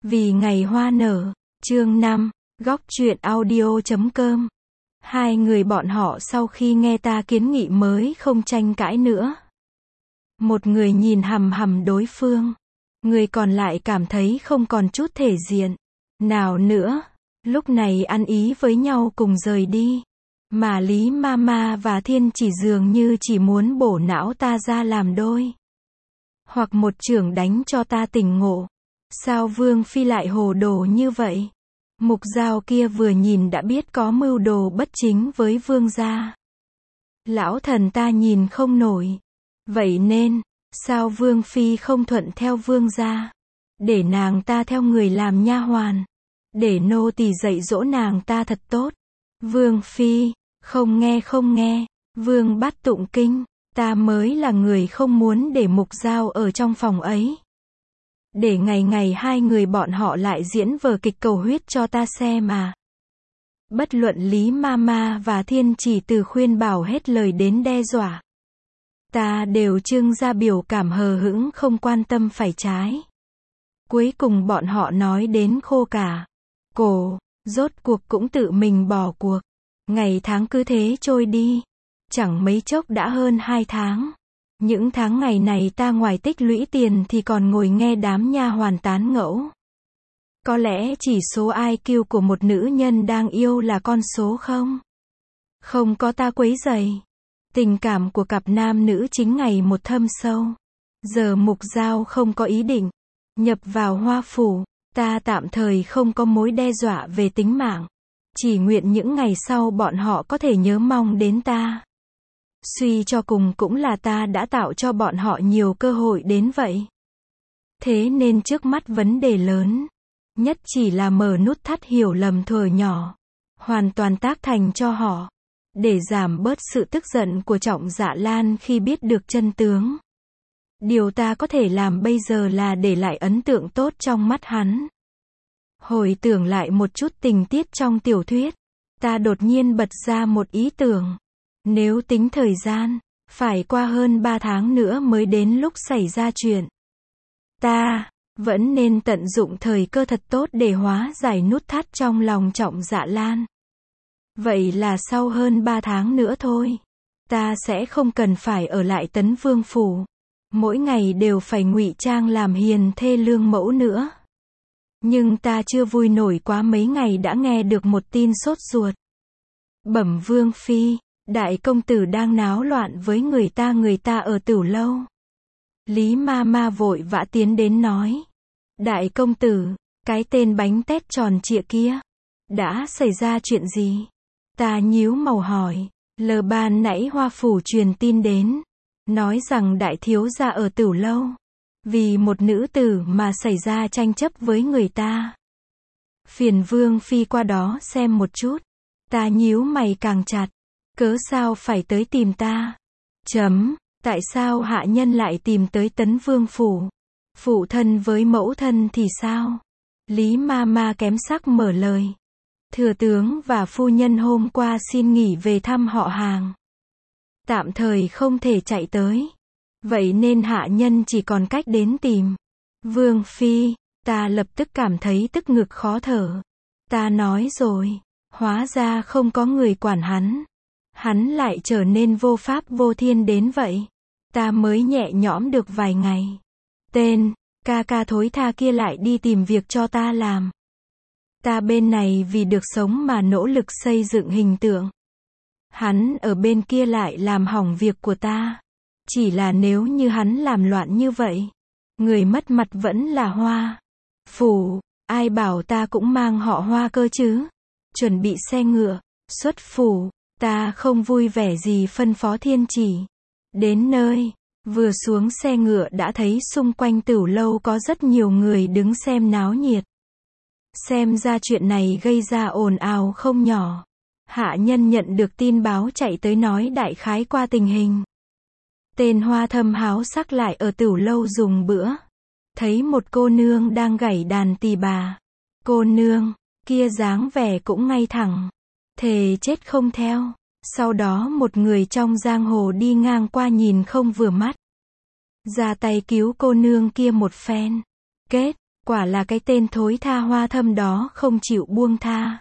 Vì ngày hoa nở, chương 5, góc truyện audio.com. Hai người bọn họ sau khi nghe ta kiến nghị mới không tranh cãi nữa. Một người nhìn hằm hằm đối phương, người còn lại cảm thấy không còn chút thể diện nào nữa, lúc này ăn ý với nhau cùng rời đi. Mà Lý Mama và Thiên Chỉ dường như chỉ muốn bổ não ta ra làm đôi, hoặc một chưởng đánh cho ta tỉnh ngộ. Sao Vương Phi lại hồ đồ như vậy? Mục Dao kia vừa nhìn đã biết có mưu đồ bất chính với Vương gia. Lão thần ta nhìn không nổi. Vậy nên, sao Vương Phi không thuận theo Vương gia? Để nàng ta theo người làm nha hoàn. Để nô tỳ dạy dỗ nàng ta thật tốt. Vương Phi, không nghe. Vương bắt tụng kinh. Ta mới là người không muốn để Mục Dao ở trong phòng ấy. Để ngày ngày hai người bọn họ lại diễn vở kịch cầu huyết cho ta xem à. Bất luận Lý Mama và Thiên Chỉ từ khuyên bảo hết lời đến đe dọa, ta đều trưng ra biểu cảm hờ hững không quan tâm phải trái. Cuối cùng bọn họ nói đến khô cả cổ, rốt cuộc cũng tự mình bỏ cuộc. Ngày tháng cứ thế trôi đi. Chẳng mấy chốc đã hơn 2 tháng. Những tháng ngày này ta ngoài tích lũy tiền thì còn ngồi nghe đám nha hoàn tán ngẫu. Có lẽ chỉ số IQ của một nữ nhân đang yêu là con số không? Không có ta quấy rầy. Tình cảm của cặp nam nữ chính ngày một thâm sâu. Giờ Mục Dao không có ý định nhập vào Hoa Phủ, ta tạm thời không có mối đe dọa về tính mạng. Chỉ nguyện những ngày sau bọn họ có thể nhớ mong đến ta. Suy cho cùng cũng là ta đã tạo cho bọn họ nhiều cơ hội đến vậy. Thế nên trước mắt vấn đề lớn nhất chỉ là mở nút thắt hiểu lầm thuở nhỏ, hoàn toàn tác thành cho họ, để giảm bớt sự tức giận của Trọng Dạ Lan khi biết được chân tướng. Điều ta có thể làm bây giờ là để lại ấn tượng tốt trong mắt hắn. Hồi tưởng lại một chút tình tiết trong tiểu thuyết, ta đột nhiên bật ra một ý tưởng. Nếu tính thời gian, phải qua hơn 3 tháng nữa mới đến lúc xảy ra chuyện. Ta vẫn nên tận dụng thời cơ thật tốt để hóa giải nút thắt trong lòng Trọng Dạ Lan. Vậy là sau hơn 3 tháng nữa thôi, ta sẽ không cần phải ở lại Tấn Vương phủ, mỗi ngày đều phải ngụy trang làm hiền thê lương mẫu nữa. Nhưng ta chưa vui nổi quá mấy ngày đã nghe được một tin sốt ruột. Bẩm Vương Phi, đại công tử đang náo loạn với người ta ở Tửu Lâu. Lý Mama vội vã tiến đến nói. Đại công tử, cái tên bánh tét tròn trịa kia, đã xảy ra chuyện gì? Ta nhíu mày hỏi. Ban nãy Hoa Phủ truyền tin đến, nói rằng đại thiếu gia ở Tửu Lâu, vì một nữ tử mà xảy ra tranh chấp với người ta. Phiền Vương Phi qua đó xem một chút. Ta nhíu mày càng chặt. Cớ sao phải tới tìm ta? Tại sao hạ nhân lại tìm tới Tấn Vương phủ? Phụ thân với mẫu thân thì sao? Lý Mama kém sắc mở lời. Thừa tướng và phu nhân hôm qua xin nghỉ về thăm họ hàng, tạm thời không thể chạy tới. Vậy nên hạ nhân chỉ còn cách đến tìm Vương Phi. Ta lập tức cảm thấy tức ngực khó thở. Ta nói rồi, hóa ra không có người quản hắn. Hắn lại trở nên vô pháp vô thiên đến vậy. Ta mới nhẹ nhõm được vài ngày. Tên ca ca thối tha kia lại đi tìm việc cho ta làm. Ta bên này vì được sống mà nỗ lực xây dựng hình tượng. Hắn ở bên kia lại làm hỏng việc của ta. Chỉ là nếu như hắn làm loạn như vậy, người mất mặt vẫn là Hoa Phủ. Ai bảo ta cũng mang họ Hoa cơ chứ? Chuẩn bị xe ngựa, xuất phủ. Ta không vui vẻ gì phân phó Thiên Chỉ. Đến nơi, vừa xuống xe ngựa đã thấy xung quanh Tửu Lâu có rất nhiều người đứng xem náo nhiệt. Xem ra chuyện này gây ra ồn ào không nhỏ. Hạ nhân nhận được tin báo chạy tới nói đại khái qua tình hình. Tên Hoa Thâm háo sắc lại ở Tửu Lâu dùng bữa. Thấy một cô nương đang gảy đàn tỳ bà. Cô nương kia dáng vẻ cũng ngay thẳng, thề chết không theo. Sau đó một người trong giang hồ đi ngang qua nhìn không vừa mắt, ra tay cứu cô nương kia một phen. Kết Quả là cái tên thối tha Hoa Thâm đó không chịu buông tha.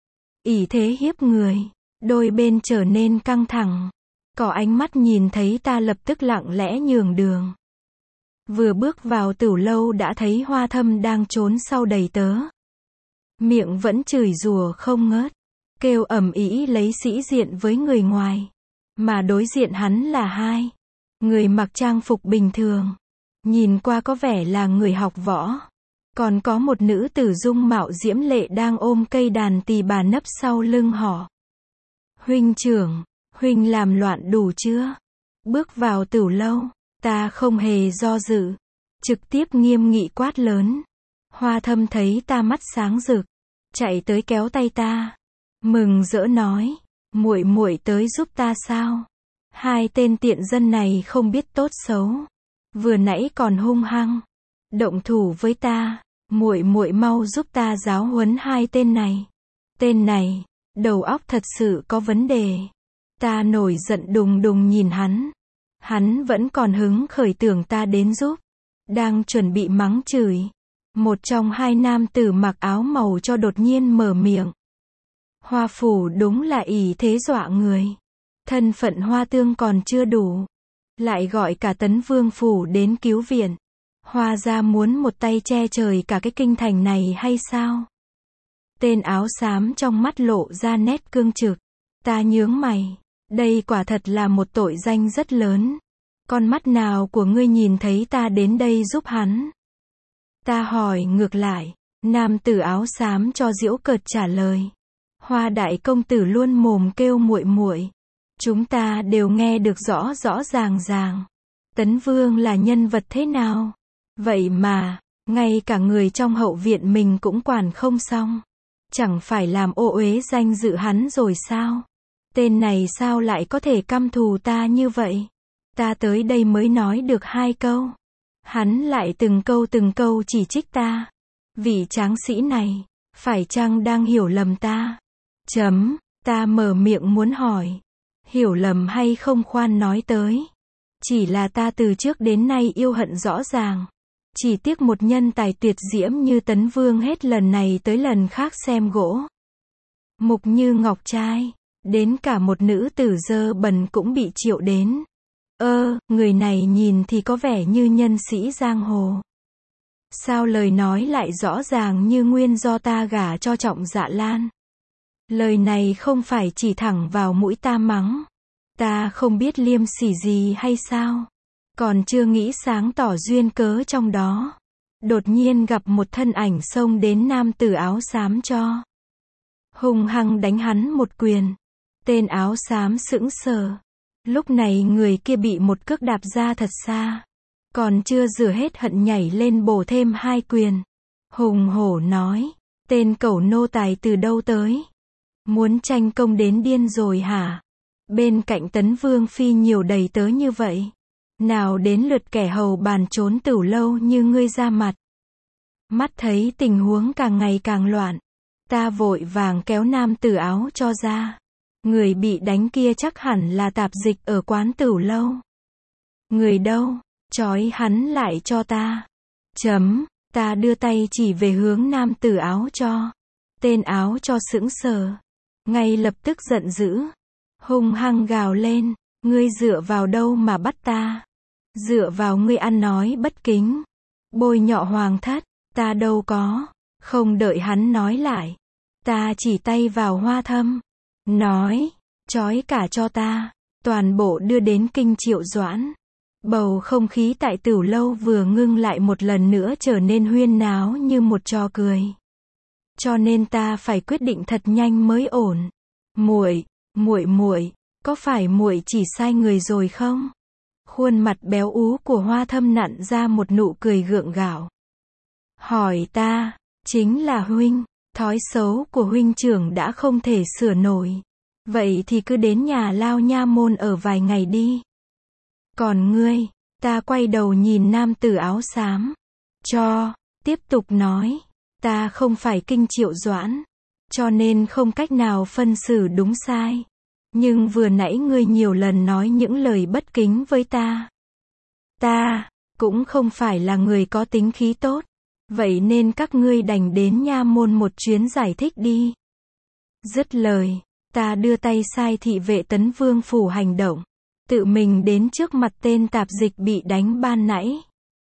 Ỷ thế hiếp người. Đôi bên trở nên căng thẳng. Có ánh mắt nhìn thấy ta lập tức lặng lẽ nhường đường. Vừa bước vào tửu lâu đã thấy Hoa Thâm đang trốn sau đầy tớ. Miệng vẫn chửi rủa không ngớt. Kêu ầm ĩ lấy sĩ diện với người ngoài. Mà đối diện hắn là hai người mặc trang phục bình thường. Nhìn qua có vẻ là người học võ. Còn có một nữ tử dung mạo diễm lệ đang ôm cây đàn tỳ bà nấp sau lưng họ. Huynh trưởng, huynh làm loạn đủ chưa? Bước vào tửu lâu, ta không hề do dự. Trực tiếp nghiêm nghị quát lớn. Hoa Thâm thấy ta mắt sáng rực. Chạy tới kéo tay ta. Mừng rỡ nói. Muội muội tới giúp ta sao? Hai tên tiện dân này không biết tốt xấu. Vừa nãy còn hung hăng. Động thủ với ta. Muội muội mau giúp ta giáo huấn hai tên này. Tên này, đầu óc thật sự có vấn đề. Ta nổi giận đùng đùng nhìn hắn. Hắn vẫn còn hứng khởi tưởng ta đến giúp. Đang chuẩn bị mắng chửi. Một trong hai nam tử mặc áo màu cho đột nhiên mở miệng. Hoa phủ đúng là ỷ thế dọa người. Thân phận Hoa Tương còn chưa đủ. Lại gọi cả Tấn Vương phủ đến cứu viện. Hoa gia muốn một tay che trời cả cái kinh thành này hay sao? Tên áo xám trong mắt lộ ra nét cương trực. Ta nhướng mày. Đây quả thật là một tội danh rất lớn. Con mắt nào của ngươi nhìn thấy ta đến đây giúp hắn? Ta hỏi ngược lại. Nam tử áo xám cho giễu cợt trả lời. Hoa đại công tử luôn mồm kêu muội muội. Chúng ta đều nghe được rõ rõ ràng ràng. Tấn Vương là nhân vật thế nào? Vậy mà, ngay cả người trong hậu viện mình cũng quản không xong. Chẳng phải làm ô uế danh dự hắn rồi sao? Tên này sao lại có thể căm thù ta như vậy? Ta tới đây mới nói được 2 câu. Hắn lại từng câu chỉ trích ta. Vị tráng sĩ này, phải chăng đang hiểu lầm ta? Ta mở miệng muốn hỏi. Hiểu lầm hay không khoan nói tới. Chỉ là ta từ trước đến nay yêu hận rõ ràng. Chỉ tiếc một nhân tài tuyệt diễm như Tấn Vương hết lần này tới lần khác xem gỗ. Mục như ngọc trai. Đến cả một nữ tử dơ bẩn cũng bị triệu đến. Người này nhìn thì có vẻ như nhân sĩ giang hồ. Sao lời nói lại rõ ràng như nguyên do ta gả cho Trọng Dạ Lan? Lời này không phải chỉ thẳng vào mũi ta mắng. Ta không biết liêm sỉ gì hay sao? Còn chưa nghĩ sáng tỏ duyên cớ trong đó. Đột nhiên gặp một thân ảnh xông đến nam tử áo xám cho. Hung hăng đánh hắn một quyền. Tên áo xám sững sờ. Lúc này người kia bị một cước đạp ra thật xa. Còn chưa rửa hết hận nhảy lên bổ thêm 2 quyền. Hùng hổ nói. Tên cẩu nô tài từ đâu tới? Muốn tranh công đến điên rồi hả? Bên cạnh Tấn Vương phi nhiều đầy tớ như vậy. Nào đến lượt kẻ hầu bàn trốn tửu lâu như ngươi ra mặt. Mắt thấy tình huống càng ngày càng loạn. Ta vội vàng kéo nam tử áo cho ra. Người bị đánh kia chắc hẳn là tạp dịch ở quán tửu lâu. Người đâu? Trói hắn lại cho ta. Ta đưa tay chỉ về hướng nam tử áo cho. Tên áo cho sững sờ. Ngay lập tức giận dữ. Hung hăng gào lên. Ngươi dựa vào đâu mà bắt ta? Dựa vào ngươi ăn nói bất kính. Bôi nhọ hoàng thất. Ta đâu có. Không đợi hắn nói lại. Ta chỉ tay vào Hoa Thâm. Nói. Trói cả cho ta. Toàn bộ đưa đến kinh Triệu Doãn. Bầu không khí tại tửu lâu vừa ngưng lại một lần nữa trở nên huyên náo như một trò cười. Cho nên ta phải quyết định thật nhanh mới ổn. Muội, có phải muội chỉ sai người rồi không? Khuôn mặt béo ú của Hoa Thâm nặn ra một nụ cười gượng gạo. Hỏi ta, chính là huynh, thói xấu của huynh trưởng đã không thể sửa nổi. Vậy thì cứ đến nhà Lao Nha môn ở vài ngày đi. Còn ngươi, ta quay đầu nhìn nam tử áo xám. Tiếp tục nói, ta không phải kinh Triệu Doãn, cho nên không cách nào phân xử đúng sai. Nhưng vừa nãy ngươi nhiều lần nói những lời bất kính với ta. Ta cũng không phải là người có tính khí tốt. Vậy nên các ngươi đành đến nha môn một chuyến giải thích đi. Dứt lời, ta đưa tay sai thị vệ Tấn Vương phủ hành động, tự mình đến trước mặt tên tạp dịch bị đánh ban nãy.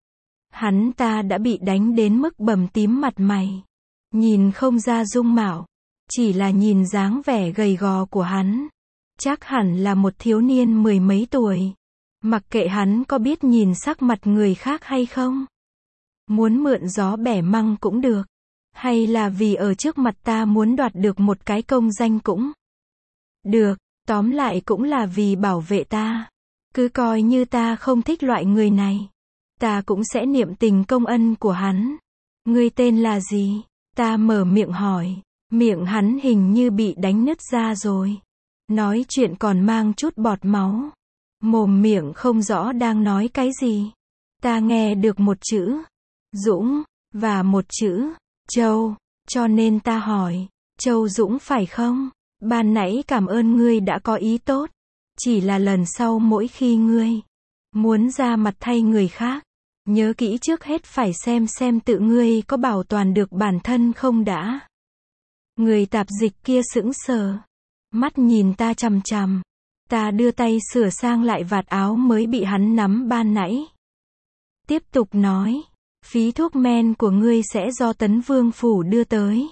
Hắn ta đã bị đánh đến mức bầm tím mặt mày, nhìn không ra dung mạo, chỉ là nhìn dáng vẻ gầy gò của hắn, chắc hẳn là một thiếu niên mười mấy tuổi. Mặc kệ hắn có biết nhìn sắc mặt người khác hay không, muốn mượn gió bẻ măng cũng được, hay là vì ở trước mặt ta muốn đoạt được một cái công danh cũng được, tóm lại cũng là vì bảo vệ ta. Cứ coi như ta không thích loại người này, ta cũng sẽ niệm tình công ân của hắn. Ngươi tên là gì? Ta mở miệng hỏi, miệng hắn hình như bị đánh nứt ra rồi. Nói chuyện còn mang chút bọt máu. Mồm miệng không rõ đang nói cái gì. Ta nghe được một chữ Dũng, và một chữ Châu, cho nên ta hỏi, Châu Dũng phải không? Ban nãy cảm ơn ngươi đã có ý tốt. Chỉ là lần sau mỗi khi ngươi muốn ra mặt thay người khác, nhớ kỹ trước hết phải xem tự ngươi có bảo toàn được bản thân không đã. Người tạp dịch kia sững sờ, mắt nhìn ta chằm chằm. Ta đưa tay sửa sang lại vạt áo mới bị hắn nắm ban nãy. Tiếp tục nói, phí thuốc men của ngươi sẽ do Tấn Vương phủ đưa tới.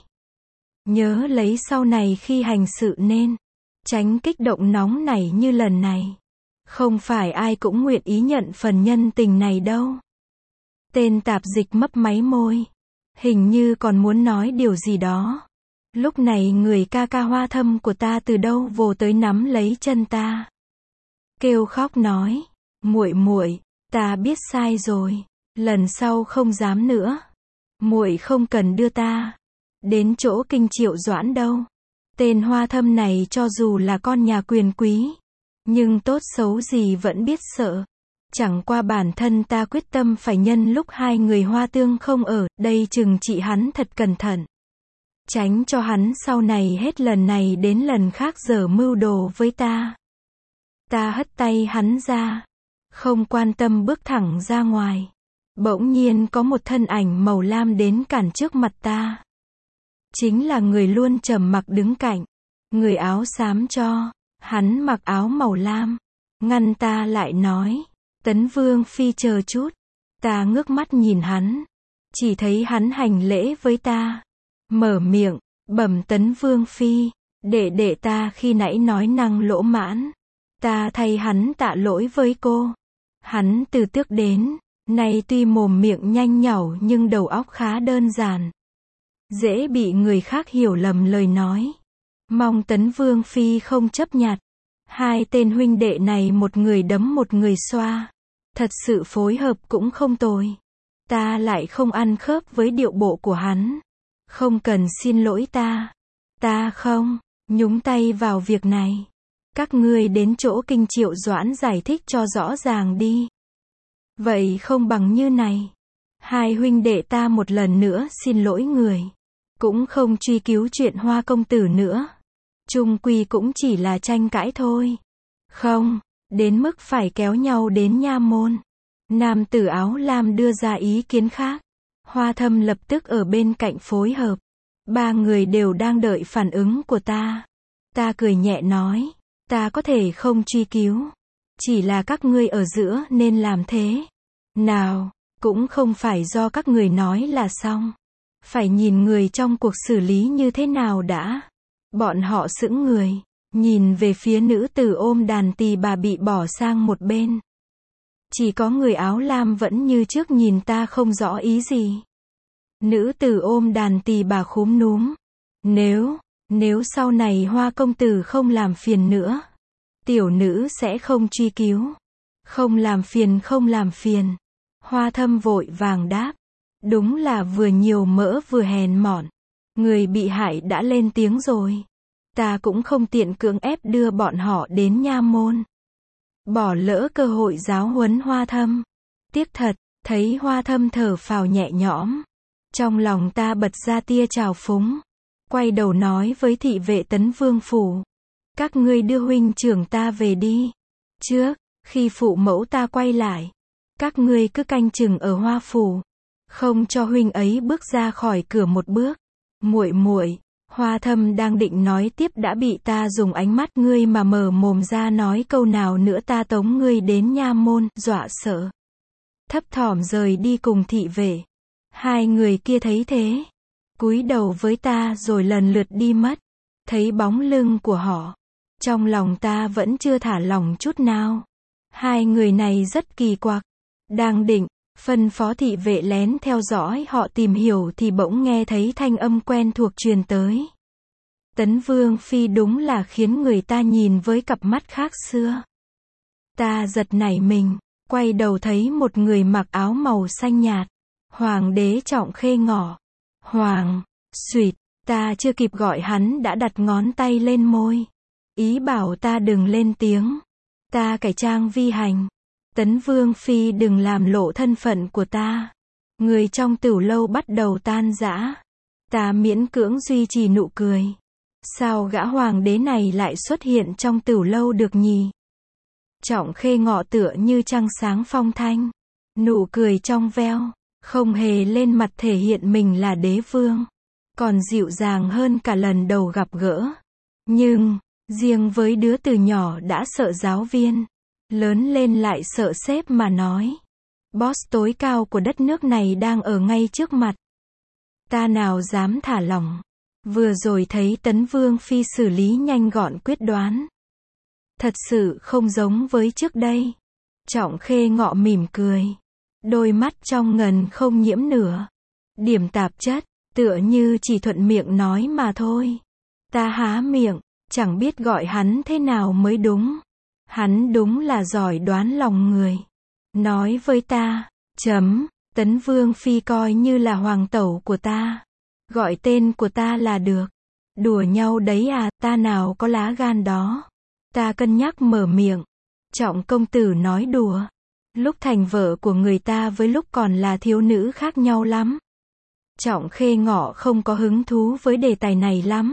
Nhớ lấy sau này khi hành sự nên tránh kích động nóng nảy như lần này. Không phải ai cũng nguyện ý nhận phần nhân tình này đâu. Tên tạp dịch mấp máy môi, hình như còn muốn nói điều gì đó. Lúc này người ca ca Hoa Thâm của ta từ đâu vồ tới nắm lấy chân ta, kêu khóc nói, muội muội, ta biết sai rồi, lần sau không dám nữa. Muội không cần đưa ta đến chỗ Kinh Triệu Doãn đâu. Tên Hoa Thâm này cho dù là con nhà quyền quý, nhưng tốt xấu gì vẫn biết sợ. Chẳng qua bản thân ta quyết tâm phải nhân lúc hai người Hoa Tương không ở đây trừng trị hắn thật cẩn thận. Tránh cho hắn sau này hết lần này đến lần khác giở mưu đồ với ta. Ta hất tay hắn ra, không quan tâm bước thẳng ra ngoài. Bỗng nhiên có một thân ảnh màu lam đến cản trước mặt ta. Chính là người luôn trầm mặc đứng cạnh, người áo xám cho. Hắn mặc áo màu lam, ngăn ta lại nói, Tấn Vương phi chờ chút. Ta ngước mắt nhìn hắn, chỉ thấy hắn hành lễ với ta, mở miệng, bẩm Tấn Vương phi, đệ ta khi nãy nói năng lỗ mãn, ta thay hắn tạ lỗi với cô. Hắn từ Tước đến nay tuy mồm miệng nhanh nhảu nhưng đầu óc khá đơn giản, dễ bị người khác hiểu lầm lời nói. Mong Tấn Vương phi không chấp nhặt. Hai tên huynh đệ này một người đấm một người xoa, thật sự phối hợp cũng không tồi. Ta lại không ăn khớp với điệu bộ của hắn. Không cần xin lỗi ta. Ta không nhúng tay vào việc này. Các ngươi đến chỗ Kinh Triệu Doãn giải thích cho rõ ràng đi. Vậy không bằng như này. Hai huynh đệ ta một lần nữa xin lỗi người. Cũng không truy cứu chuyện Hoa công tử nữa. Chung quy cũng chỉ là tranh cãi thôi. Không đến mức phải kéo nhau đến nha môn. Nam tử áo lam đưa ra ý kiến khác. Hoa Thâm lập tức ở bên cạnh phối hợp. Ba người đều đang đợi phản ứng của ta. Ta cười nhẹ nói, ta có thể không truy cứu. Chỉ là các ngươi ở giữa nên làm thế. Nào, cũng không phải do các người nói là xong. Phải nhìn người trong cuộc xử lý như thế nào đã. Bọn họ sững người, nhìn về phía nữ tử ôm đàn tỳ bà bị bỏ sang một bên. Chỉ có người áo lam vẫn như trước nhìn ta không rõ ý gì. Nữ tử ôm đàn tỳ bà khúm núm. Nếu sau này Hoa công tử không làm phiền nữa, tiểu nữ sẽ không truy cứu. Không làm phiền. Hoa Thâm vội vàng đáp. Đúng là vừa nhiều mỡ vừa hèn mọn. Người bị hại đã lên tiếng rồi. Ta cũng không tiện cưỡng ép đưa bọn họ đến nha môn. Bỏ lỡ cơ hội giáo huấn Hoa Thâm. Tiếc thật, thấy Hoa Thâm thở phào nhẹ nhõm. Trong lòng ta bật ra tia trào phúng. Quay đầu nói với thị vệ Tấn Vương phủ. Các ngươi đưa huynh trưởng ta về đi. Trước khi phụ mẫu ta quay lại, các ngươi cứ canh chừng ở Hoa phủ. không cho huynh ấy bước ra khỏi cửa một bước. Muội muội, Hoa Thâm đang định nói tiếp đã bị ta dùng ánh mắt ngươi mà mở mồm ra nói câu nào nữa ta tống ngươi đến nha môn, dọa sợ. Thấp thỏm rời đi cùng thị vệ. Hai người kia thấy thế, cúi đầu với ta rồi lần lượt đi mất. Thấy bóng lưng của họ, trong lòng ta vẫn chưa thả lỏng chút nào. Hai người này rất kỳ quặc. Đang định phân phó thị vệ lén theo dõi họ tìm hiểu thì bỗng nghe thấy thanh âm quen thuộc truyền tới. Tấn Vương Phi đúng là khiến người ta nhìn với cặp mắt khác xưa. Ta giật nảy mình, quay đầu thấy một người mặc áo màu xanh nhạt. Hoàng đế Trọng Khê Ngọ. Hoàng, suýt, ta chưa kịp gọi hắn đã đặt ngón tay lên môi. Ý bảo ta đừng lên tiếng. Ta cải trang vi hành. Tấn Vương Phi đừng làm lộ thân phận của ta. Người trong tửu lâu bắt đầu tan rã. Ta miễn cưỡng duy trì nụ cười. Sao gã hoàng đế này lại xuất hiện trong tửu lâu được nhỉ? Trọng Khê Ngọ tựa như trăng sáng phong thanh. Nụ cười trong veo, không hề lên mặt thể hiện mình là đế vương. Còn dịu dàng hơn cả lần đầu gặp gỡ. Nhưng, riêng với đứa từ nhỏ đã sợ giáo viên, lớn lên lại sợ sếp mà nói. Boss tối cao của đất nước này đang ở ngay trước mặt. Ta nào dám thả lỏng. Vừa rồi thấy Tấn Vương Phi xử lý nhanh gọn quyết đoán. Thật sự không giống với trước đây. Trọng Khê Ngọ mỉm cười. Đôi mắt trong ngần không nhiễm nửa điểm tạp chất, tựa như chỉ thuận miệng nói mà thôi. Ta há miệng, chẳng biết gọi hắn thế nào mới đúng. Hắn đúng là giỏi đoán lòng người. Nói với ta, Tấn Vương Phi coi như là hoàng tẩu của ta. Gọi tên của ta là được. Đùa nhau đấy à, ta nào có lá gan đó. Ta cân nhắc mở miệng. Trọng công tử nói đùa. Lúc thành vợ của người ta với lúc còn là thiếu nữ khác nhau lắm. Trọng Khê Ngọ không có hứng thú với đề tài này lắm.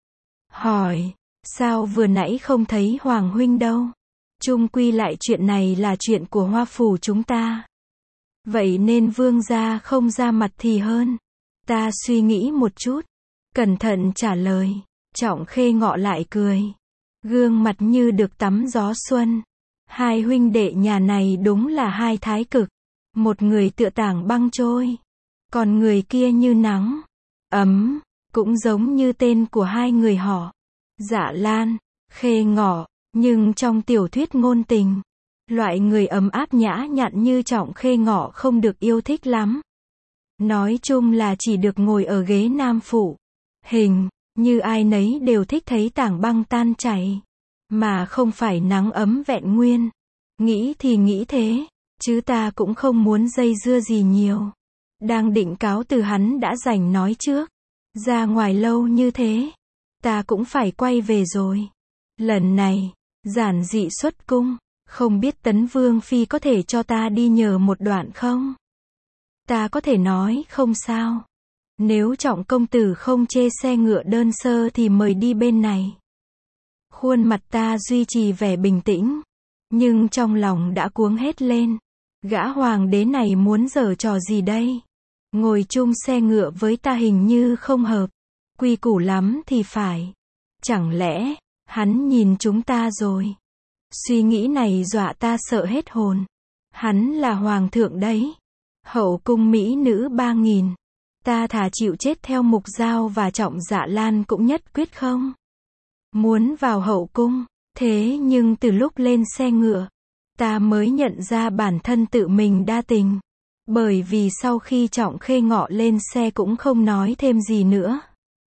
Hỏi, sao vừa nãy không thấy Hoàng huynh đâu? Chung quy lại chuyện này là chuyện của Hoa phủ chúng ta. Vậy nên vương gia không ra mặt thì hơn. Ta suy nghĩ một chút, cẩn thận trả lời. Trọng Khê Ngọ lại cười. Gương mặt như được tắm gió xuân. Hai huynh đệ nhà này đúng là hai thái cực. Một người tựa tảng băng trôi. Còn người kia như nắng. Ấm, cũng giống như tên của hai người họ. Dạ Lan, Khê Ngọ. Nhưng trong tiểu thuyết ngôn tình, loại người ấm áp nhã nhặn như Trọng Khê Ngọ không được yêu thích lắm. Nói chung là chỉ được ngồi ở ghế nam phụ. Hình như ai nấy đều thích thấy tảng băng tan chảy, mà không phải nắng ấm vẹn nguyên. Nghĩ thì nghĩ thế, chứ ta cũng không muốn dây dưa gì nhiều. Đang định cáo từ hắn đã rảnh nói trước. Ra ngoài lâu như thế, ta cũng phải quay về rồi. Lần này, giản dị xuất cung, không biết Tấn Vương Phi có thể cho ta đi nhờ một đoạn không? Ta có thể nói không sao. Nếu Trọng công tử không chê xe ngựa đơn sơ thì mời đi bên này. Khuôn mặt ta duy trì vẻ bình tĩnh, nhưng trong lòng đã cuống hết lên. Gã hoàng đế này muốn giở trò gì đây? Ngồi chung xe ngựa với ta hình như không hợp. Quy củ lắm thì phải. Chẳng lẽ hắn nhìn chúng ta rồi? Suy nghĩ này dọa ta sợ hết hồn. Hắn là hoàng thượng đấy. Hậu cung mỹ nữ 3000. Ta thà chịu chết theo Mục Giao và Trọng Dạ Lan cũng nhất quyết không muốn vào hậu cung. Thế nhưng từ lúc lên xe ngựa, ta mới nhận ra bản thân tự mình đa tình. Bởi vì sau khi Trọng Khê Ngọ lên xe cũng không nói thêm gì nữa.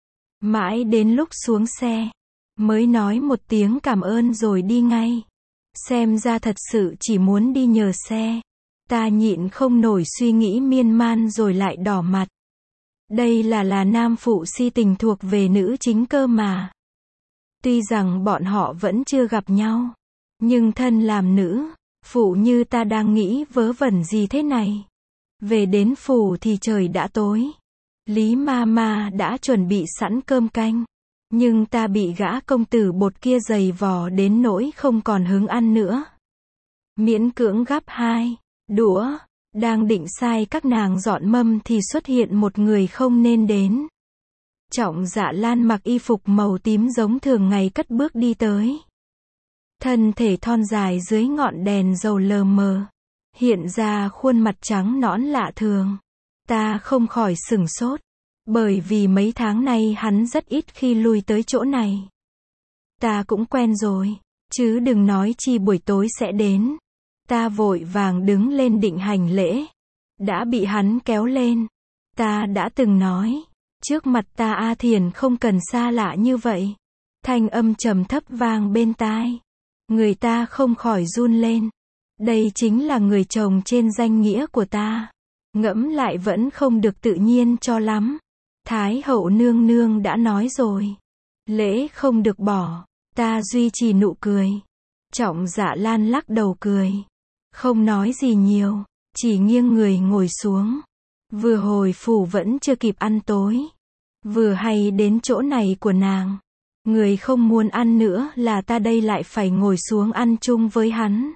Mãi đến lúc xuống xe, mới nói một tiếng cảm ơn rồi đi ngay. Xem ra thật sự chỉ muốn đi nhờ xe. Ta nhịn không nổi suy nghĩ miên man rồi lại đỏ mặt. Đây là nam phụ si tình thuộc về nữ chính cơ mà. Tuy rằng bọn họ vẫn chưa gặp nhau, nhưng thân làm nữ phụ như ta đang nghĩ vớ vẩn gì thế này. Về đến phủ thì trời đã tối. Lý Mama đã chuẩn bị sẵn cơm canh, nhưng ta bị gã công tử bột kia giày vò đến nỗi không còn hứng ăn nữa. Miễn cưỡng gắp 2 đũa, Đang định sai các nàng dọn mâm thì xuất hiện một người không nên đến. Trọng Dạ Lan mặc y phục màu tím giống thường ngày cất bước đi tới. Thân thể thon dài dưới ngọn đèn dầu lờ mờ, hiện ra khuôn mặt trắng nõn lạ thường. Ta không khỏi sửng sốt, bởi vì mấy tháng nay hắn rất ít khi lui tới chỗ này. Ta cũng quen rồi, chứ đừng nói chi buổi tối sẽ đến. Ta vội vàng đứng lên định hành lễ, đã bị hắn kéo lên. Ta đã từng nói, trước mặt ta A Thiền không cần xa lạ như vậy. Thanh âm trầm thấp vang bên tai. Người ta không khỏi run lên. Đây chính là người chồng trên danh nghĩa của ta. Ngẫm lại vẫn không được tự nhiên cho lắm. Thái hậu nương nương đã nói rồi, lễ không được bỏ. Ta duy trì nụ cười. Trọng Dạ Lan lắc đầu cười, không nói gì nhiều, chỉ nghiêng người ngồi xuống. Vừa hồi phủ vẫn chưa kịp ăn tối, vừa hay đến chỗ này của nàng. Người không muốn ăn nữa là ta đây lại phải ngồi xuống ăn chung với hắn.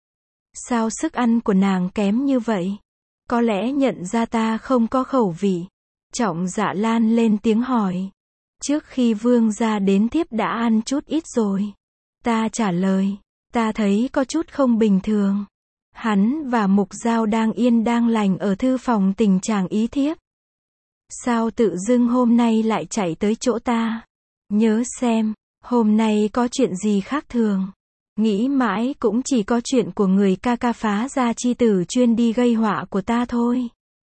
Sao sức ăn của nàng kém như vậy? Có lẽ nhận ra ta không có khẩu vị. Trọng Dạ Lan lên tiếng hỏi. Trước khi vương gia đến thiếp đã ăn chút ít rồi. Ta trả lời, ta thấy có chút không bình thường. Hắn và Mục Giao đang yên đang lành ở thư phòng tình trạng ý thiếp. Sao tự dưng hôm nay lại chạy tới chỗ ta? Nhớ xem, hôm nay có chuyện gì khác thường. Nghĩ mãi cũng chỉ có chuyện của người ca ca phá gia chi tử chuyên đi gây họa của ta thôi.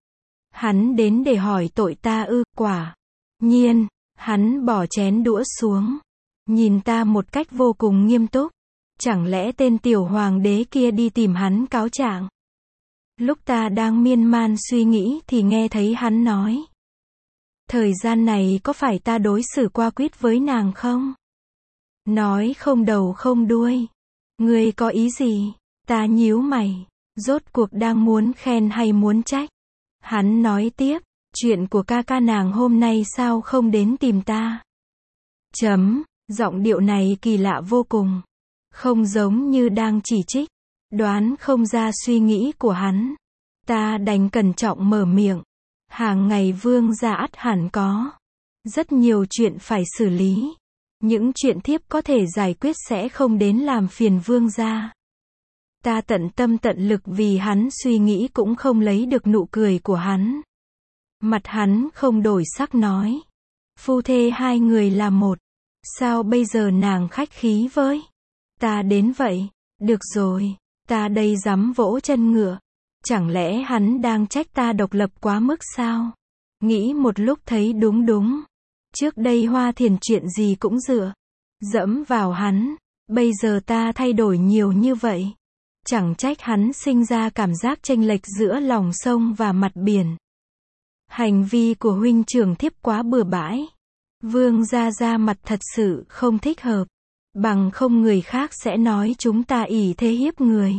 Hắn đến để hỏi tội ta ư? Quả nhiên, hắn bỏ chén đũa xuống, nhìn ta một cách vô cùng nghiêm túc. Chẳng lẽ tên tiểu hoàng đế kia đi tìm hắn cáo trạng? Lúc ta đang miên man suy nghĩ thì nghe thấy hắn nói. Thời gian này có phải ta đối xử qua quýt với nàng không? Nói không đầu không đuôi. Ngươi có ý gì? Ta nhíu mày. Rốt cuộc đang muốn khen hay muốn trách? Hắn nói tiếp, chuyện của ca ca nàng hôm nay sao không đến tìm ta? Giọng điệu này kỳ lạ vô cùng. Không giống như đang chỉ trích. Đoán không ra suy nghĩ của hắn. Ta đành cẩn trọng mở miệng. Hàng ngày vương gia ắt hẳn có rất nhiều chuyện phải xử lý. Những chuyện thiếp có thể giải quyết sẽ không đến làm phiền vương gia. Ta tận tâm tận lực vì hắn suy nghĩ cũng không lấy được nụ cười của hắn. Mặt hắn không đổi sắc nói. Phu thê hai người là một. Sao bây giờ nàng khách khí với ta đến vậy? Được rồi, ta đây dám vỗ chân ngựa. Chẳng lẽ hắn đang trách ta độc lập quá mức sao? Nghĩ một lúc thấy đúng. Trước đây Hoa Thiền chuyện gì cũng dẫm vào hắn. Bây giờ ta thay đổi nhiều như vậy. Chẳng trách hắn sinh ra cảm giác chênh lệch giữa lòng sông và mặt biển. Hành vi của huynh trưởng thiếp quá bừa bãi. Vương gia ra mặt thật sự không thích hợp. Bằng không người khác sẽ nói chúng ta ỷ thế hiếp người.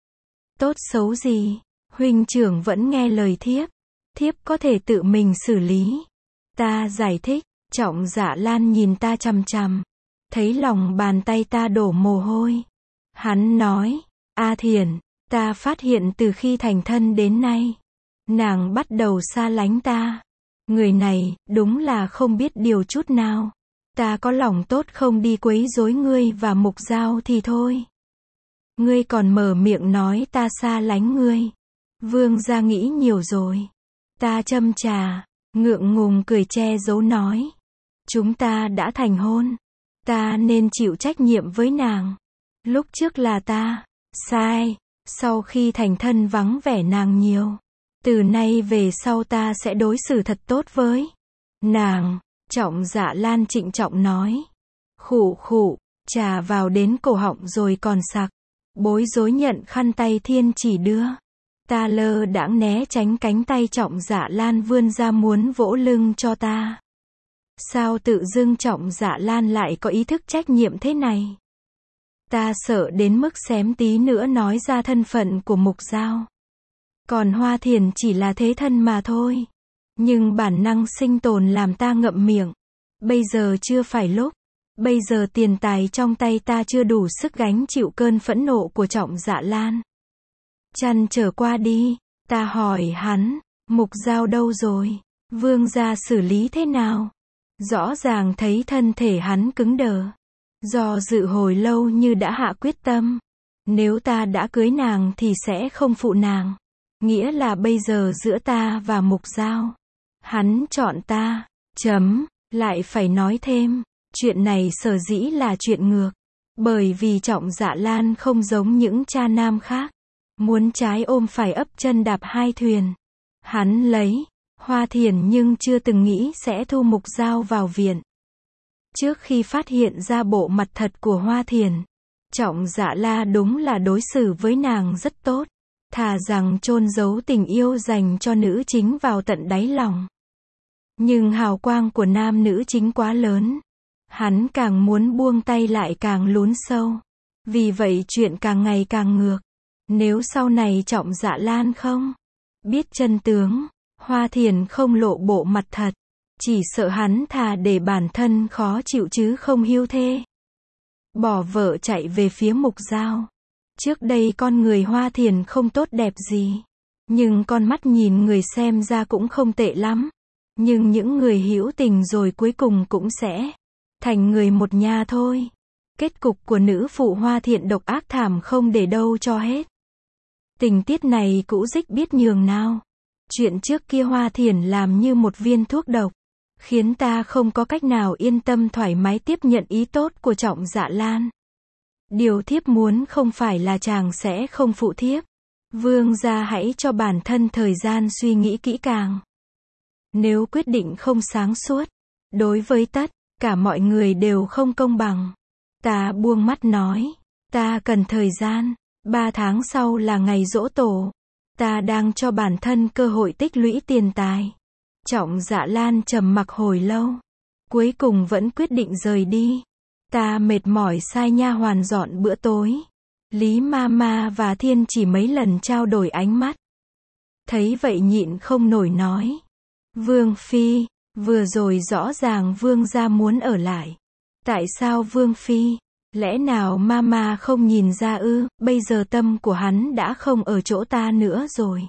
Tốt xấu gì, huynh trưởng vẫn nghe lời thiếp. Thiếp có thể tự mình xử lý. Ta giải thích. Trọng Dạ Lan nhìn ta chằm chằm. Thấy lòng bàn tay ta đổ mồ hôi. Hắn nói, A Thiền, ta phát hiện từ khi thành thân đến nay, nàng bắt đầu xa lánh ta. Người này, đúng là không biết điều chút nào. Ta có lòng tốt không đi quấy rối ngươi và Mục Giao thì thôi. Ngươi còn mở miệng nói ta xa lánh ngươi. Vương gia nghĩ nhiều rồi. Ta châm trà, ngượng ngùng cười che giấu nói. Chúng ta đã thành hôn. Ta nên chịu trách nhiệm với nàng. Lúc trước là ta sai. Sau khi thành thân vắng vẻ nàng nhiều. Từ nay về sau ta sẽ đối xử thật tốt với nàng. Trọng Dạ Lan trịnh trọng nói. Khụ khụ, trà vào đến cổ họng rồi còn sặc. Bối rối nhận khăn tay thiên chỉ đưa. Ta lơ đãng né tránh cánh tay Trọng Dạ Lan vươn ra muốn vỗ lưng cho ta. Sao tự dưng Trọng Dạ Lan lại có ý thức trách nhiệm thế này? Ta sợ đến mức xém tí nữa nói ra thân phận của Mục Giao. Còn Hoa Thiền chỉ là thế thân mà thôi. Nhưng bản năng sinh tồn làm ta ngậm miệng. Bây giờ chưa phải lúc. Bây giờ tiền tài trong tay ta chưa đủ sức gánh chịu cơn phẫn nộ của Trọng Dạ Lan. Chăn trở qua đi. Ta hỏi hắn, Mục Dao đâu rồi? Vương gia xử lý thế nào? Rõ ràng thấy thân thể hắn cứng đờ. Do dự hồi lâu như đã hạ quyết tâm. Nếu ta đã cưới nàng thì sẽ không phụ nàng. Nghĩa là bây giờ giữa ta và Mục Dao, hắn chọn ta. Lại phải nói thêm, chuyện này sở dĩ là chuyện ngược. Bởi vì Trọng Dạ Lan không giống những cha nam khác. Muốn trái ôm phải ấp chân đạp hai thuyền. Hắn lấy Hoa Thiển nhưng chưa từng nghĩ sẽ thu Mục Dao vào viện. Trước khi phát hiện ra bộ mặt thật của Hoa Thiển, Trọng Dạ La đúng là đối xử với nàng rất tốt. Thà rằng chôn giấu tình yêu dành cho nữ chính vào tận đáy lòng. Nhưng hào quang của nam nữ chính quá lớn. Hắn càng muốn buông tay lại càng lún sâu. Vì vậy chuyện càng ngày càng ngược. Nếu sau này Trọng Dạ Lan không biết chân tướng, Hoa Thiển không lộ bộ mặt thật, chỉ sợ hắn thà để bản thân khó chịu chứ không hiu thê. Bỏ vợ chạy về phía Mục Dao. Trước đây con người Hoa Thiển không tốt đẹp gì, nhưng con mắt nhìn người xem ra cũng không tệ lắm. Nhưng những người hữu tình rồi cuối cùng cũng sẽ thành người một nhà thôi. Kết cục của nữ phụ Hoa Thiển độc ác thảm không để đâu cho hết. Tình tiết này cũ dích biết nhường nào. Chuyện trước kia Hoa Thiển làm như một viên thuốc độc, khiến ta không có cách nào yên tâm thoải mái tiếp nhận ý tốt của Trọng Dạ Lan. Điều thiếp muốn không phải là chàng sẽ không phụ thiếp. Vương gia hãy cho bản thân thời gian suy nghĩ kỹ càng. Nếu quyết định không sáng suốt, đối với tất cả mọi người đều không công bằng. Ta buông mắt nói, ta cần thời gian. 3 tháng sau là ngày giỗ tổ. Ta đang cho bản thân cơ hội tích lũy tiền tài. Trọng Dạ Lan trầm mặc hồi lâu. Cuối cùng vẫn quyết định rời đi. Ta mệt mỏi sai nha hoàn dọn bữa tối. Lý Mama và Thiên chỉ mấy lần trao đổi ánh mắt. Thấy vậy nhịn không nổi nói. Vương Phi, vừa rồi rõ ràng Vương gia muốn ở lại. Tại sao Vương Phi? Lẽ nào Mama không nhìn ra ư? Bây giờ tâm của hắn đã không ở chỗ ta nữa rồi.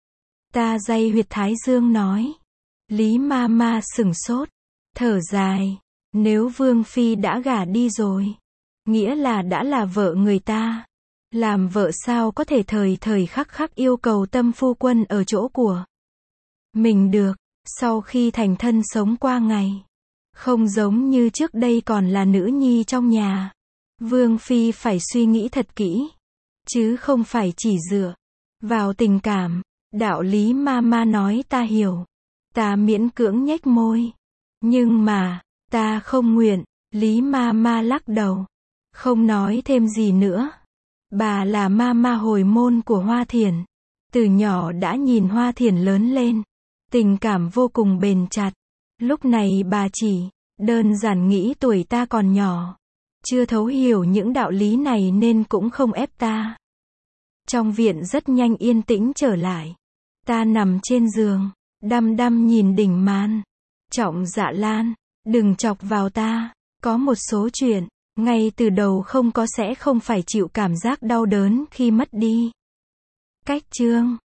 Ta day huyệt thái dương nói. Lý Mama sửng sốt, thở dài. Nếu Vương Phi đã gả đi rồi, nghĩa là đã là vợ người ta. Làm vợ sao có thể thời thời khắc khắc yêu cầu tâm phu quân ở chỗ của mình được. Sau khi thành thân sống qua ngày, không giống như trước đây còn là nữ nhi trong nhà. Vương Phi phải suy nghĩ thật kỹ, chứ không phải chỉ dựa vào tình cảm. Đạo lý Mama nói ta hiểu. Ta miễn cưỡng nhếch môi. Nhưng mà, ta không nguyện. Lý Mama lắc đầu, không nói thêm gì nữa. Bà là Mama hồi môn của Hoa Thiển. Từ nhỏ đã nhìn Hoa Thiển lớn lên. Tình cảm vô cùng bền chặt. Lúc này bà chỉ đơn giản nghĩ tuổi ta còn nhỏ, chưa thấu hiểu những đạo lý này nên cũng không ép ta. Trong viện rất nhanh yên tĩnh trở lại. Ta nằm trên giường, đăm đăm nhìn đỉnh màn. Trọng Dạ Lan, đừng chọc vào ta. Có một số chuyện, ngay từ đầu không có sẽ không phải chịu cảm giác đau đớn khi mất đi. Cách chương